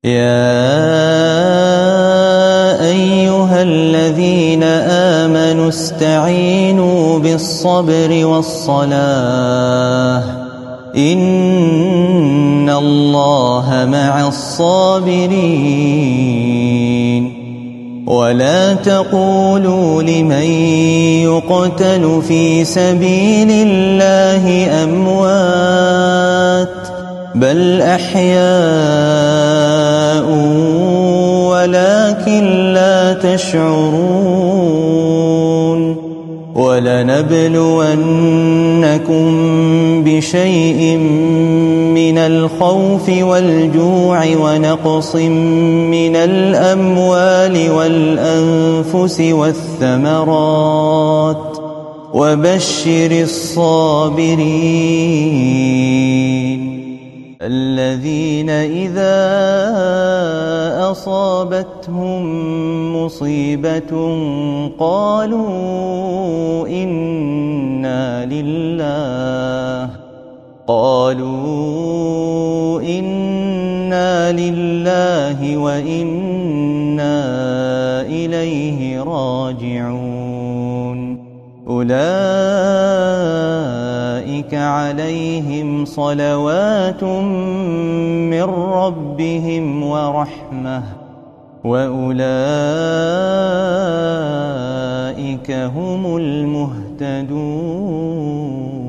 يا أيها الذين آمنوا استعينوا بالصبر والصلاة إن الله مع الصابرين ولا تقولوا لمن يقتل في سبيل الله أموات بل أحياء ولكن لا تشعرون ولنبلونكم بشيء من الخوف والجوع ونقص من الأموال والأنفس والثمرات وبشر الصابرين الذين إذا أصابتهم مصيبة قالوا إنا لله وإنا إليه راجعون أولئك عليهم صلوات من ربهم ورحمة وأولئك هم المهتدون.